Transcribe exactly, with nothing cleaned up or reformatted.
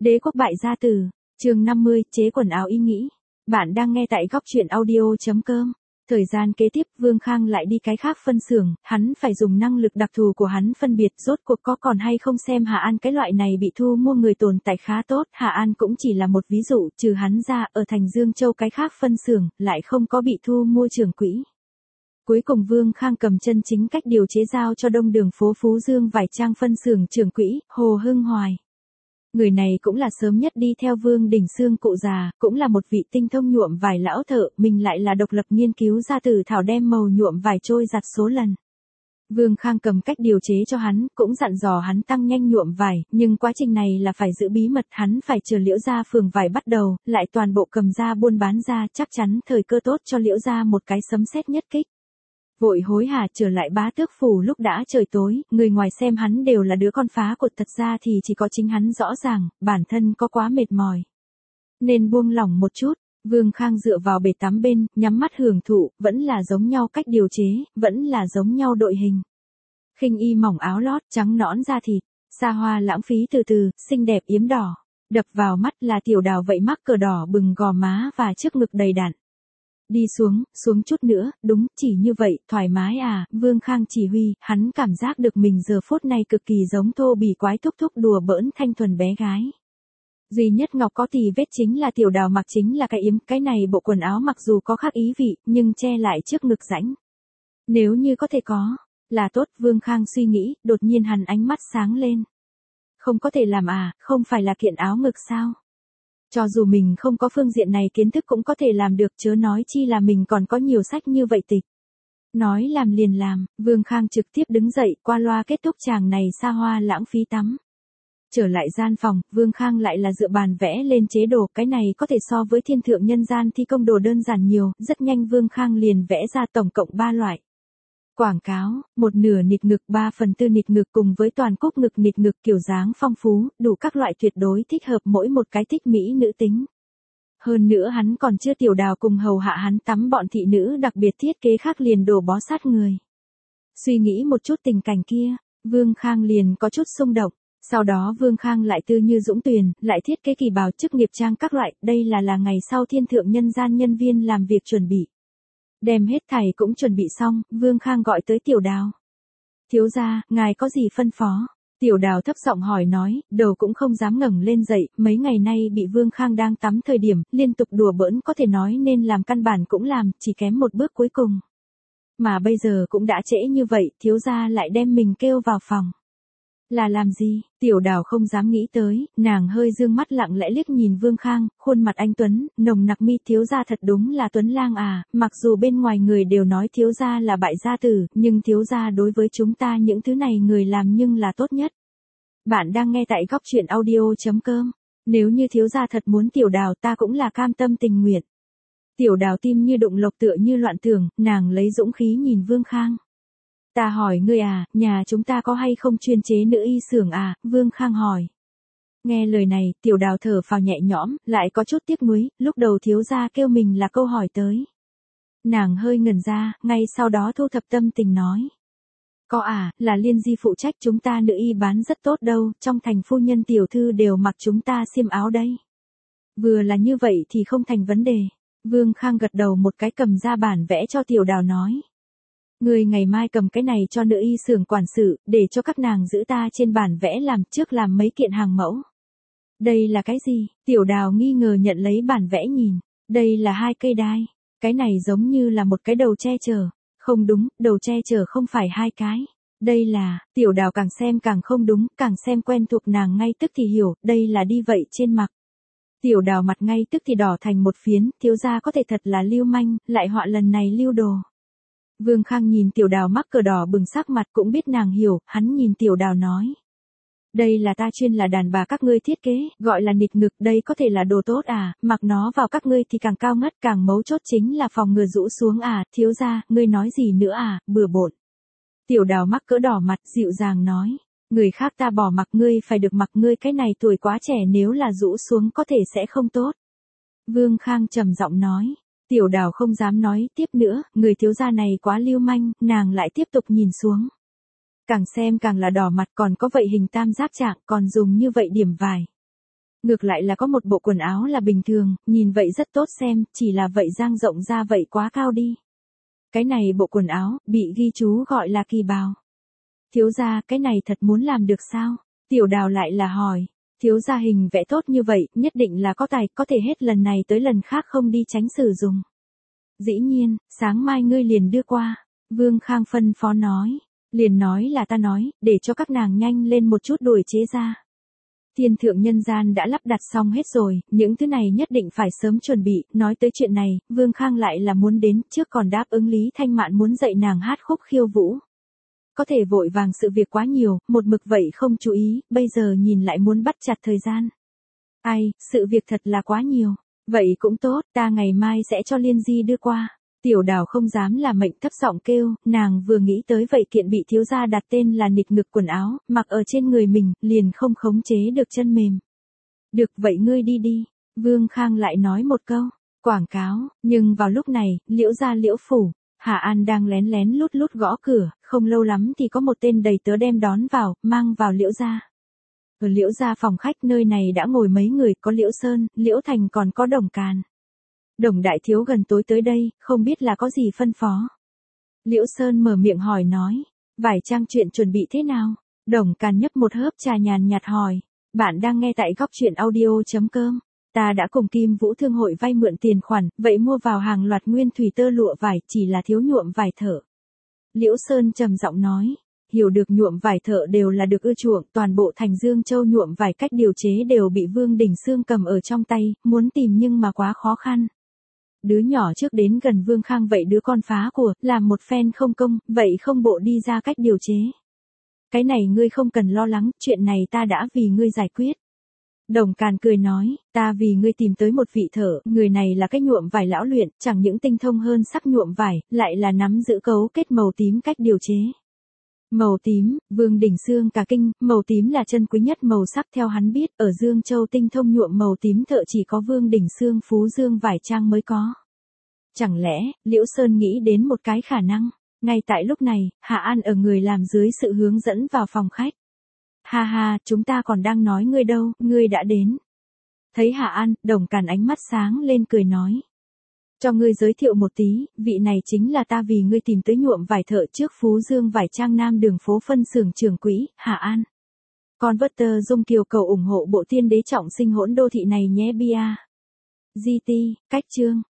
Đế quốc bại gia tử, chương năm mươi, chế quần áo ý nghĩ. Bạn đang nghe tại góc truyện audio.com. Thời gian kế tiếp Vương Khang lại đi cái khác phân xưởng, hắn phải dùng năng lực đặc thù của hắn phân biệt rốt cuộc có còn hay không xem Hà An cái loại này bị thu mua người tồn tại khá tốt. Hà An cũng chỉ là một ví dụ, trừ hắn ra ở thành Dương Châu cái khác phân xưởng, lại không có bị thu mua trưởng quỹ. Cuối cùng Vương Khang cầm chân chính cách điều chế giao cho đông đường phố Phú Dương vải trang phân xưởng trưởng quỹ, Hồ Hưng Hoài. Người này cũng là sớm nhất đi theo Vương Đình Xương cụ già, cũng là một vị tinh thông nhuộm vải lão thợ, mình lại là độc lập nghiên cứu ra từ thảo đem màu nhuộm vải trôi giặt số lần. Vương Khang cầm cách điều chế cho hắn, cũng dặn dò hắn tăng nhanh nhuộm vải, nhưng quá trình này là phải giữ bí mật, hắn phải chờ Liễu gia phường vải bắt đầu, lại toàn bộ cầm ra buôn bán ra, chắc chắn thời cơ tốt cho Liễu gia một cái sấm sét nhất kích. Vội hối hả trở lại Bá Tước phủ lúc đã trời tối, người ngoài xem hắn đều là đứa con phá cột, thật ra thì chỉ có chính hắn rõ ràng, bản thân có quá mệt mỏi. Nên buông lỏng một chút, Vương Khang dựa vào bể tắm bên, nhắm mắt hưởng thụ, vẫn là giống nhau cách điều chế, vẫn là giống nhau đội hình. Khinh y mỏng áo lót, trắng nõn da thịt, xa hoa lãng phí từ từ, xinh đẹp yếm đỏ. Đập vào mắt là Tiểu Đào vậy mắc cờ đỏ bừng gò má và trước ngực đầy đặn. Đi xuống, xuống chút nữa, đúng, chỉ như vậy, thoải mái à, Vương Khang chỉ huy, hắn cảm giác được mình giờ phút này cực kỳ giống thô bỉ quái thúc thúc đùa bỡn thanh thuần bé gái. Duy nhất ngọc có tì vết chính là Tiểu Đào mặc chính là cái yếm, cái này bộ quần áo mặc dù có khác ý vị, nhưng che lại trước ngực rãnh. Nếu như có thể có, là tốt, Vương Khang suy nghĩ, đột nhiên hắn ánh mắt sáng lên. Không có thể làm à, không phải là kiện áo ngực sao? Cho dù mình không có phương diện này kiến thức cũng có thể làm được, chớ nói chi là mình còn có nhiều sách như vậy tịch. Nói làm liền làm, Vương Khang trực tiếp đứng dậy, qua loa kết thúc chàng này xa hoa lãng phí tắm. Trở lại gian phòng, Vương Khang lại là dựa bàn vẽ lên chế đồ, cái này có thể so với thiên thượng nhân gian thi công đồ đơn giản nhiều, rất nhanh Vương Khang liền vẽ ra tổng cộng ba loại. Quảng cáo, một nửa nịt ngực, ba phần tư nịt ngực cùng với toàn cúc ngực nịt ngực kiểu dáng phong phú, đủ các loại tuyệt đối thích hợp mỗi một cái thích mỹ nữ tính. Hơn nữa hắn còn chưa Tiểu Đào cùng hầu hạ hắn tắm bọn thị nữ đặc biệt thiết kế khác liền đổ bó sát người. Suy nghĩ một chút tình cảnh kia, Vương Khang liền có chút xung động. Sau đó Vương Khang lại tư như dũng tuyền, lại thiết kế kỳ bào chức nghiệp trang các loại, đây là là ngày sau thiên thượng nhân gian nhân viên làm việc chuẩn bị. Đem hết thảy cũng chuẩn bị xong, Vương Khang gọi tới Tiểu Đào. Thiếu gia, ngài có gì phân phó? Tiểu Đào thấp giọng hỏi nói, đầu cũng không dám ngẩng lên dậy, mấy ngày nay bị Vương Khang đang tắm thời điểm, liên tục đùa bỡn có thể nói nên làm căn bản cũng làm, chỉ kém một bước cuối cùng. Mà bây giờ cũng đã trễ như vậy, thiếu gia lại đem mình kêu vào phòng. Là làm gì? Tiểu Đào không dám nghĩ tới, nàng hơi dương mắt lặng lẽ liếc nhìn Vương Khang, khuôn mặt anh tuấn, nồng nặc mi, thiếu gia thật đúng là tuấn lang à, mặc dù bên ngoài người đều nói thiếu gia là bại gia tử, nhưng thiếu gia đối với chúng ta những thứ này người làm nhưng là tốt nhất. Bạn đang nghe tại góc truyện audio.com, nếu như thiếu gia thật muốn Tiểu Đào ta cũng là cam tâm tình nguyện. Tiểu Đào tim như đụng lộc tựa như loạn tưởng, nàng lấy dũng khí nhìn Vương Khang. Ta hỏi ngươi à, nhà chúng ta có hay không chuyên chế nữ y xưởng à, Vương Khang hỏi. Nghe lời này, Tiểu Đào thở phào nhẹ nhõm, lại có chút tiếc nuối, lúc đầu thiếu gia kêu mình là câu hỏi tới. Nàng hơi ngẩn ra, ngay sau đó thu thập tâm tình nói. Có à, là Liên Di phụ trách, chúng ta nữ y bán rất tốt đâu, trong thành phu nhân tiểu thư đều mặc chúng ta xiêm áo đây. Vừa là như vậy thì không thành vấn đề. Vương Khang gật đầu một cái, cầm ra bản vẽ cho Tiểu Đào nói. Người ngày mai cầm cái này cho nữ y xưởng quản sự, để cho các nàng giữ ta trên bản vẽ làm, trước làm mấy kiện hàng mẫu. Đây là cái gì? Tiểu Đào nghi ngờ nhận lấy bản vẽ nhìn. Đây là hai cây đai. Cái này giống như là một cái đầu che chở. Không đúng, đầu che chở không phải hai cái. Đây là, Tiểu Đào càng xem càng không đúng, càng xem quen thuộc, nàng ngay tức thì hiểu, đây là đi vậy trên mặt. Tiểu Đào mặt ngay tức thì đỏ thành một phiến, thiếu gia có thể thật là lưu manh, lại họa lần này lưu đồ. Vương Khang nhìn Tiểu Đào mắc cờ đỏ bừng sắc mặt, cũng biết nàng hiểu, hắn nhìn Tiểu Đào nói. Đây là ta chuyên là đàn bà các ngươi thiết kế, gọi là nịt ngực, đây có thể là đồ tốt à, mặc nó vào các ngươi thì càng cao ngất, càng mấu chốt chính là phòng ngừa rũ xuống à, thiếu gia, ngươi nói gì nữa à, bừa bộn. Tiểu Đào mắc cỡ đỏ mặt, dịu dàng nói, người khác ta bỏ mặc ngươi phải được mặc, ngươi cái này tuổi quá trẻ, nếu là rũ xuống có thể sẽ không tốt. Vương Khang trầm giọng nói. Tiểu Đào không dám nói tiếp nữa, người thiếu gia này quá lưu manh, nàng lại tiếp tục nhìn xuống. Càng xem càng là đỏ mặt, còn có vậy hình tam giác trạng, còn dùng như vậy điểm vải. Ngược lại là có một bộ quần áo là bình thường, nhìn vậy rất tốt xem, chỉ là vậy dang rộng ra vậy quá cao đi. Cái này bộ quần áo, bị ghi chú gọi là kỳ bào. Thiếu gia, cái này thật muốn làm được sao? Tiểu Đào lại là hỏi. Thiếu gia hình vẽ tốt như vậy, nhất định là có tài, có thể hết lần này tới lần khác không đi tránh sử dụng. Dĩ nhiên, sáng mai ngươi liền đưa qua. Vương Khang phân phó nói. Liền nói là ta nói, để cho các nàng nhanh lên một chút đuổi chế ra. Thiên thượng nhân gian đã lắp đặt xong hết rồi, những thứ này nhất định phải sớm chuẩn bị, nói tới chuyện này, Vương Khang lại là muốn đến, trước còn đáp ứng Lý Thanh Mạn muốn dạy nàng hát khúc khiêu vũ. Có thể vội vàng sự việc quá nhiều, một mực vậy không chú ý, bây giờ nhìn lại muốn bắt chặt thời gian. Ai, sự việc thật là quá nhiều. Vậy cũng tốt, ta ngày mai sẽ cho Liên Di đưa qua. Tiểu Đào không dám là mệnh thấp giọng kêu, nàng vừa nghĩ tới vậy kiện bị thiếu gia đặt tên là nịt ngực quần áo, mặc ở trên người mình, liền không khống chế được chân mềm. Được vậy ngươi đi đi, Vương Khang lại nói một câu, quảng cáo, nhưng vào lúc này, Liễu gia Liễu phủ, Hạ An đang lén lén lút lút gõ cửa, không lâu lắm thì có một tên đầy tớ đem đón vào, mang vào Liễu gia. Ở Liễu gia phòng khách nơi này đã ngồi mấy người, có Liễu Sơn, Liễu Thành còn có Đồng Càn. Đồng đại thiếu gần tối tới đây, không biết là có gì phân phó. Liễu Sơn mở miệng hỏi nói, vải trang chuyện chuẩn bị thế nào? Đồng Càn nhấp một hớp trà nhàn nhạt hỏi, bạn đang nghe tại góc truyện audio.com. Ta đã cùng Kim Vũ Thương hội vay mượn tiền khoản, vậy mua vào hàng loạt nguyên thủy tơ lụa vải, chỉ là thiếu nhuộm vải thợ. Liễu Sơn trầm giọng nói, hiểu được nhuộm vải thợ đều là được ưa chuộng, toàn bộ thành Dương Châu nhuộm vải cách điều chế đều bị Vương Đình Xương cầm ở trong tay, muốn tìm nhưng mà quá khó khăn. Đứa nhỏ trước đến gần Vương Khang vậy đứa con phá của, làm một phen không công, vậy không bộ đi ra cách điều chế. Cái này ngươi không cần lo lắng, chuyện này ta đã vì ngươi giải quyết. Đồng Càn cười nói, ta vì ngươi tìm tới một vị thợ, người này là cái nhuộm vải lão luyện, chẳng những tinh thông hơn sắc nhuộm vải, lại là nắm giữ cấu kết màu tím cách điều chế. Màu tím, Vương Đình Xương cả kinh, màu tím là chân quý nhất màu sắc theo hắn biết, ở Dương Châu tinh thông nhuộm màu tím thợ chỉ có Vương Đình Xương Phú Dương vải trang mới có. Chẳng lẽ, Liễu Sơn nghĩ đến một cái khả năng, ngay tại lúc này, Hạ An ở người làm dưới sự hướng dẫn vào phòng khách. Ha ha, chúng ta còn đang nói ngươi đâu, ngươi đã đến. Thấy Hạ An, Đồng Càn ánh mắt sáng lên cười nói. Cho ngươi giới thiệu một tí, vị này chính là ta vì ngươi tìm tới nhuộm vải thợ trước Phú Dương vải trang Nam đường phố phân xưởng trưởng quỹ, Hạ An. Con vất tơ dung kiều cầu ủng hộ bộ tiên đế trọng sinh hỗn đô thị này nhé bia. giê tê, cách chương.